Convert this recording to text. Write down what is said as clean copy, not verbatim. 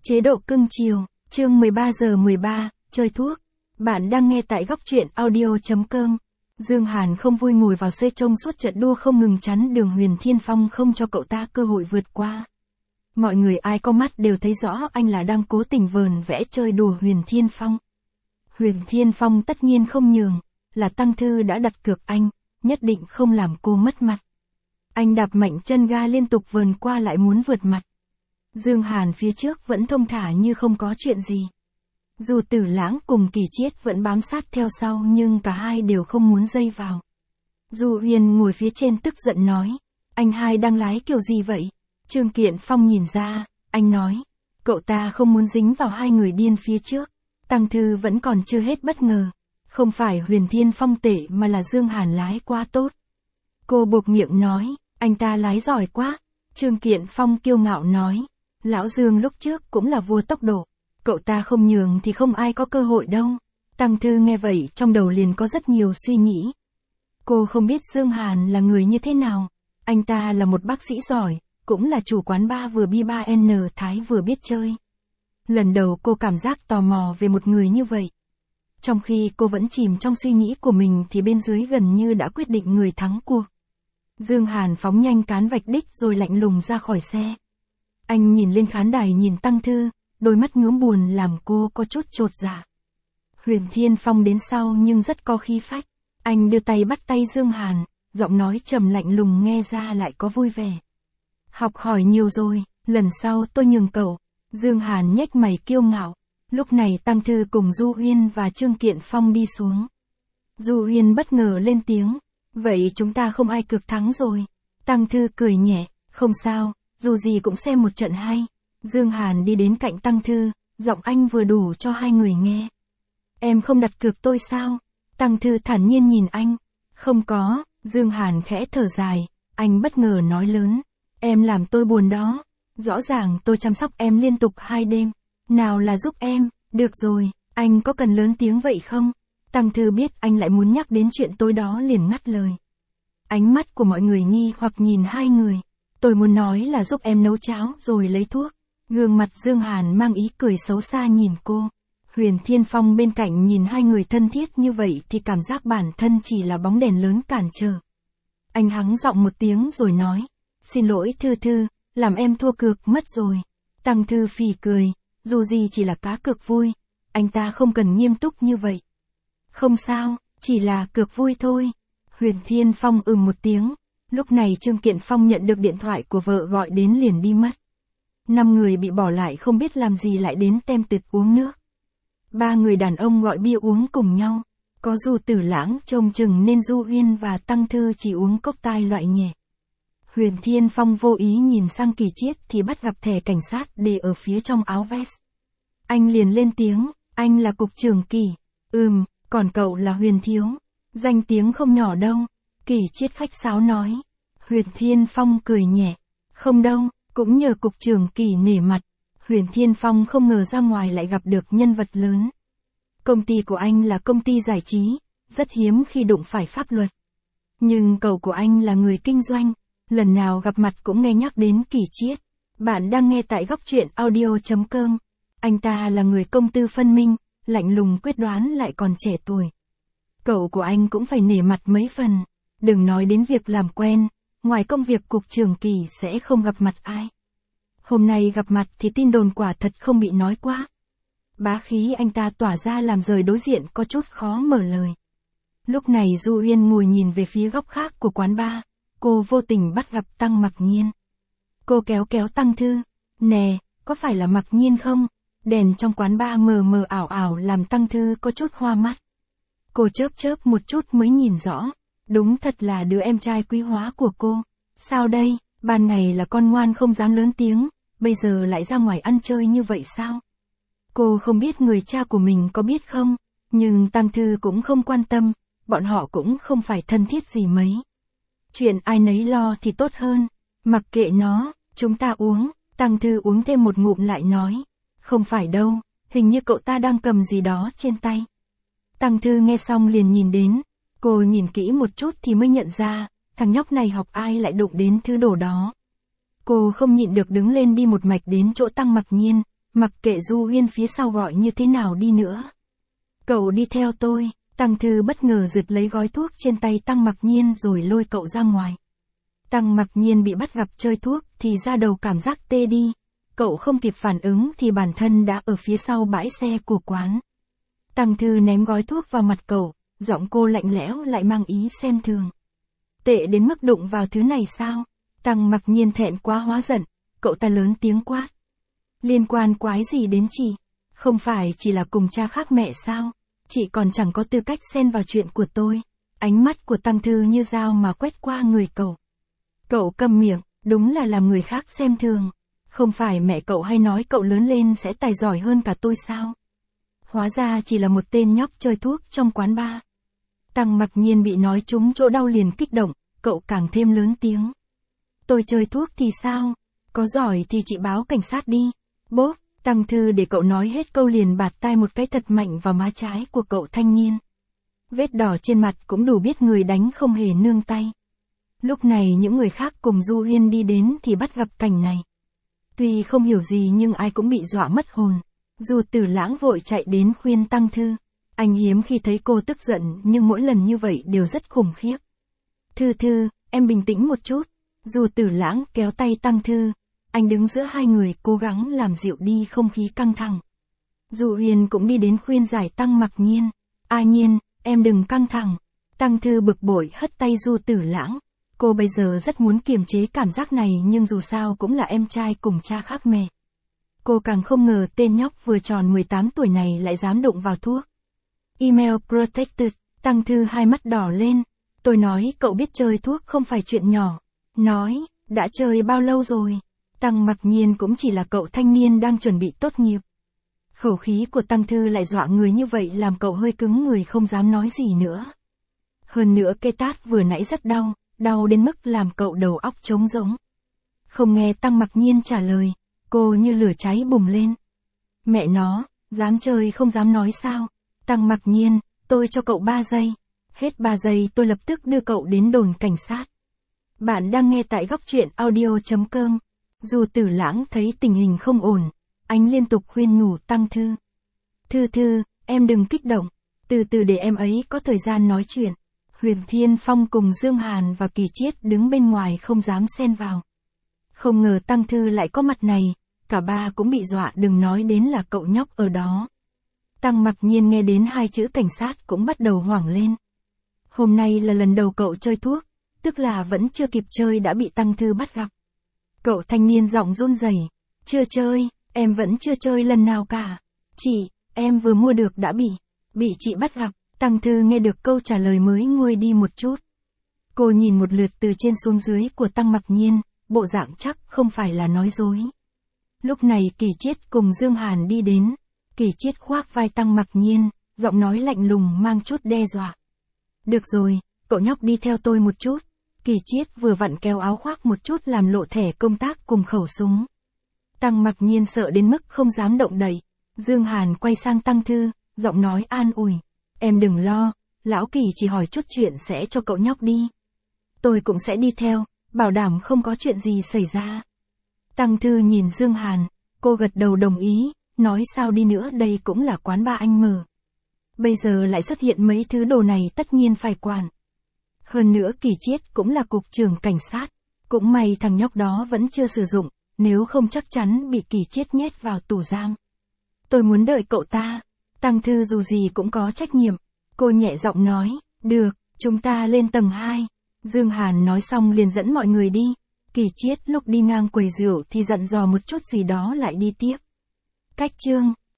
Chế độ cưng chiều, chương 13 giờ 13, chơi thuốc. Bạn đang nghe tại góc truyện audio.com. Dương Hàn không vui ngồi vào xe trông suốt trận đua không ngừng chắn đường Huyền Thiên Phong không cho cậu ta cơ hội vượt qua. Mọi người ai có mắt đều thấy rõ anh là đang cố tình vờn vẽ chơi đùa Huyền Thiên Phong. Huyền Thiên Phong tất nhiên không nhường, là Tăng Thư đã đặt cược anh, nhất định không làm cô mất mặt. Anh đạp mạnh chân ga liên tục vờn qua lại muốn vượt mặt. Dương Hàn phía trước vẫn thông thả như không có chuyện gì. Dù Tử Lãng cùng Kỳ Chiết vẫn bám sát theo sau nhưng cả hai đều không muốn dây vào. Du Uyên ngồi phía trên tức giận nói, anh hai đang lái kiểu gì vậy? Trương Kiện Phong nhìn ra, anh nói, cậu ta không muốn dính vào hai người điên phía trước. Tăng Thư vẫn còn chưa hết bất ngờ. Không phải Huyền Thiên Phong tệ mà là Dương Hàn lái quá tốt. Cô buộc miệng nói, anh ta lái giỏi quá. Trương Kiện Phong kiêu ngạo nói, Lão Dương lúc trước cũng là vua tốc độ. Cậu ta không nhường thì không ai có cơ hội đâu. Tăng Thư nghe vậy trong đầu liền có rất nhiều suy nghĩ. Cô không biết Dương Hàn là người như thế nào. Anh ta là một bác sĩ giỏi, cũng là chủ quán bar vừa bi 3N Thái vừa biết chơi. Lần đầu cô cảm giác tò mò về một người như vậy. Trong khi cô vẫn chìm trong suy nghĩ của mình thì bên dưới gần như đã quyết định người thắng cuộc. Dương Hàn phóng nhanh cán vạch đích rồi lạnh lùng ra khỏi xe. Anh nhìn lên khán đài nhìn Tăng Thư, đôi mắt nhuốm buồn làm cô có chút chột dạ. Huyền Thiên Phong đến sau nhưng rất có khí phách. Anh đưa tay bắt tay Dương Hàn, giọng nói trầm lạnh lùng nghe ra lại có vui vẻ. Học hỏi nhiều rồi, lần sau tôi nhường cậu. Dương Hàn nhếch mày kiêu ngạo. Lúc này Tăng Thư cùng Du Uyên và Trương Kiện Phong đi xuống. Du Uyên bất ngờ lên tiếng, vậy chúng ta không ai cược thắng rồi. Tăng Thư cười nhẹ, không sao, dù gì cũng xem một trận hay. Dương Hàn đi đến cạnh Tăng Thư, giọng anh vừa đủ cho hai người nghe. Em không đặt cược tôi sao? Tăng Thư thản nhiên nhìn anh. Không có, Dương Hàn khẽ thở dài, anh bất ngờ nói lớn. Em làm tôi buồn đó. Rõ ràng tôi chăm sóc em liên tục 2 đêm. Nào là giúp em, được rồi, anh có cần lớn tiếng vậy không? Tăng Thư biết anh lại muốn nhắc đến chuyện tối đó liền ngắt lời. Ánh mắt của mọi người nghi hoặc nhìn hai người. Tôi muốn nói là giúp em nấu cháo rồi lấy thuốc. Gương mặt Dương Hàn mang ý cười xấu xa nhìn cô. Huyền Thiên Phong bên cạnh nhìn hai người thân thiết như vậy thì cảm giác bản thân chỉ là bóng đèn lớn cản trở. Anh hắng giọng một tiếng rồi nói, xin lỗi Thư Thư, làm em thua cược mất rồi. Tăng Thư phì cười, dù gì chỉ là cá cược vui, anh ta không cần nghiêm túc như vậy. Không sao, chỉ là cược vui thôi. Huyền Thiên Phong một tiếng. Lúc này Trương Kiện Phong nhận được điện thoại của vợ gọi đến liền đi mất. 5 người bị bỏ lại không biết làm gì lại đến tem tịt uống nước. 3 người đàn ông gọi bia uống cùng nhau. Có Du Tử Lãng trông chừng nên Du Uyên và Tăng Thư chỉ uống cocktail loại nhẹ. Huyền Thiên Phong vô ý nhìn sang Kỳ Chiết thì bắt gặp thẻ cảnh sát để ở phía trong áo vest. Anh liền lên tiếng, anh là cục trưởng Kỳ. Còn cậu là Huyền Thiếu. Danh tiếng không nhỏ đâu. Kỳ Chiết khách sáo nói. Huyền Thiên Phong cười nhẹ. Không đâu, cũng nhờ cục trưởng Kỳ nể mặt. Huyền Thiên Phong không ngờ ra ngoài lại gặp được nhân vật lớn. Công ty của anh là công ty giải trí, rất hiếm khi đụng phải pháp luật. Nhưng cậu của anh là người kinh doanh, lần nào gặp mặt cũng nghe nhắc đến Kỳ Chiết. Bạn đang nghe tại góc truyện audio.com. Anh ta là người công tư phân minh, lạnh lùng quyết đoán lại còn trẻ tuổi. Cậu của anh cũng phải nể mặt mấy phần. Đừng nói đến việc làm quen, ngoài công việc cục trưởng Kỳ sẽ không gặp mặt ai. Hôm nay gặp mặt thì tin đồn quả thật không bị nói quá. Bá khí anh ta tỏa ra làm rời đối diện có chút khó mở lời. Lúc này Du Uyên ngồi nhìn về phía góc khác của quán bar. Cô vô tình bắt gặp Tăng Mặc Nhiên. Cô kéo Tăng Thư. Nè, có phải là Mặc Nhiên không? Đèn trong quán bar mờ mờ ảo ảo làm Tăng Thư có chút hoa mắt. Cô chớp một chút mới nhìn rõ. Đúng thật là đứa em trai quý hóa của cô. Sao đây, ban ngày là con ngoan không dám lớn tiếng, bây giờ lại ra ngoài ăn chơi như vậy sao? Cô không biết người cha của mình có biết không, nhưng Tăng Thư cũng không quan tâm, bọn họ cũng không phải thân thiết gì mấy. Chuyện ai nấy lo thì tốt hơn, mặc kệ nó, chúng ta uống. Tăng Thư uống thêm một ngụm lại nói, không phải đâu, hình như cậu ta đang cầm gì đó trên tay. Tăng Thư nghe xong liền nhìn đến, cô nhìn kỹ một chút thì mới nhận ra, thằng nhóc này học ai lại đụng đến thứ đồ đó. Cô không nhịn được đứng lên đi một mạch đến chỗ Tăng Mặc Nhiên, Mặc kệ Du Huyên phía sau gọi như thế nào đi nữa. Cậu đi theo tôi. Tăng Thư bất ngờ giật lấy gói thuốc trên tay Tăng Mặc Nhiên rồi lôi cậu ra ngoài. Tăng Mặc Nhiên bị bắt gặp chơi thuốc thì ra đầu cảm giác tê đi. Cậu không kịp phản ứng thì bản thân đã ở phía sau bãi xe của quán. Tăng Thư ném gói thuốc vào mặt cậu, giọng cô lạnh lẽo lại mang ý xem thường. Tệ đến mức đụng vào thứ này sao? Tăng Mặc Nhiên thẹn quá hóa giận, cậu ta lớn tiếng quát. Liên quan quái gì đến chị? Không phải chỉ là cùng cha khác mẹ sao? Chị còn chẳng có tư cách xen vào chuyện của tôi. Ánh mắt của Tăng Thư như dao mà quét qua người cậu. Cậu câm miệng, đúng là làm người khác xem thường. Không phải mẹ cậu hay nói cậu lớn lên sẽ tài giỏi hơn cả tôi sao? Hóa ra chỉ là một tên nhóc chơi thuốc trong quán bar. Tăng Mặc Nhiên bị nói trúng chỗ đau liền kích động, cậu càng thêm lớn tiếng. Tôi chơi thuốc thì sao? Có giỏi thì chị báo cảnh sát đi. Bốp, Tăng Thư để cậu nói hết câu liền bạt tai một cái thật mạnh vào má trái của cậu thanh niên. Vết đỏ trên mặt cũng đủ biết người đánh không hề nương tay. Lúc này những người khác cùng Du Huyên đi đến thì bắt gặp cảnh này. Tuy không hiểu gì nhưng ai cũng bị dọa mất hồn. Du Tử Lãng vội chạy đến khuyên Tăng Thư. Anh hiếm khi thấy cô tức giận nhưng mỗi lần như vậy đều rất khủng khiếp. Thư, em bình tĩnh một chút. Du Tử Lãng kéo tay Tăng Thư. Anh đứng giữa hai người cố gắng làm dịu đi không khí căng thẳng. Du Huyên cũng đi đến khuyên giải Tăng Mặc Nhiên. A Nhiên, em đừng căng thẳng. Tăng Thư bực bội hất tay Du Tử Lãng. Cô bây giờ rất muốn kiềm chế cảm giác này nhưng dù sao cũng là em trai cùng cha khác mẹ. Cô càng không ngờ tên nhóc vừa tròn 18 tuổi này lại dám đụng vào thuốc. Email protected, Tăng Thư hai mắt đỏ lên. Tôi nói cậu biết chơi thuốc không phải chuyện nhỏ. Nói, đã chơi bao lâu rồi? Tăng Mặc Nhiên cũng chỉ là cậu thanh niên đang chuẩn bị tốt nghiệp. Khẩu khí của Tăng Thư lại dọa người như vậy làm cậu hơi cứng người không dám nói gì nữa. Hơn nữa cây tát vừa nãy rất đau, đau đến mức làm cậu đầu óc trống rỗng. Không nghe Tăng Mặc Nhiên trả lời, cô như lửa cháy bùng lên. Mẹ nó, dám chơi không dám nói sao? Tăng Mặc Nhiên, tôi cho cậu 3 giây. Hết 3 giây tôi lập tức đưa cậu đến đồn cảnh sát. Bạn đang nghe tại góc truyện audio.com. Du Tử Lãng thấy tình hình không ổn, anh liên tục khuyên nhủ Tăng Thư. Thư, em đừng kích động, từ từ để em ấy có thời gian nói chuyện. Huyền Thiên Phong cùng Dương Hàn và Kỳ Chiết đứng bên ngoài không dám xen vào. Không ngờ Tăng Thư lại có mặt này, cả ba cũng bị dọa đừng nói đến là cậu nhóc ở đó. Tăng Mặc Nhiên nghe đến hai chữ cảnh sát cũng bắt đầu hoảng lên. Hôm nay là lần đầu cậu chơi thuốc, tức là vẫn chưa kịp chơi đã bị Tăng Thư bắt gặp. Cậu thanh niên giọng run rẩy, chưa chơi, em vẫn chưa chơi lần nào cả. Chị, em vừa mua được đã bị chị bắt gặp. Tăng Thư nghe được câu trả lời mới nguôi đi một chút. Cô nhìn một lượt từ trên xuống dưới của Tăng Mặc Nhiên, bộ dạng chắc không phải là nói dối. Lúc này Kỳ Chiết cùng Dương Hàn đi đến. Kỳ Chiết khoác vai Tăng Mặc Nhiên, giọng nói lạnh lùng mang chút đe dọa. Được rồi, cậu nhóc đi theo tôi một chút. Kỳ Chiết vừa vặn kéo áo khoác một chút làm lộ thẻ công tác cùng khẩu súng. Tăng Mặc Nhiên sợ đến mức không dám động đậy. Dương Hàn quay sang Tăng Thư, giọng nói an ủi. Em đừng lo, lão Kỳ chỉ hỏi chút chuyện sẽ cho cậu nhóc đi. Tôi cũng sẽ đi theo, bảo đảm không có chuyện gì xảy ra. Tăng Thư nhìn Dương Hàn, cô gật đầu đồng ý, nói sao đi nữa đây cũng là quán ba anh mở. Bây giờ lại xuất hiện mấy thứ đồ này tất nhiên phải quản. Hơn nữa Kỳ Chiết cũng là cục trưởng cảnh sát, cũng may thằng nhóc đó vẫn chưa sử dụng, nếu không chắc chắn bị Kỳ Chiết nhét vào tù giam. Tôi muốn đợi cậu ta. Tăng Thư dù gì cũng có trách nhiệm. Cô nhẹ giọng nói, được, chúng ta lên tầng 2. Dương Hàn nói xong liền dẫn mọi người đi. Kỳ Chiết lúc đi ngang quầy rượu thì dặn dò một chút gì đó lại đi tiếp. Cách chương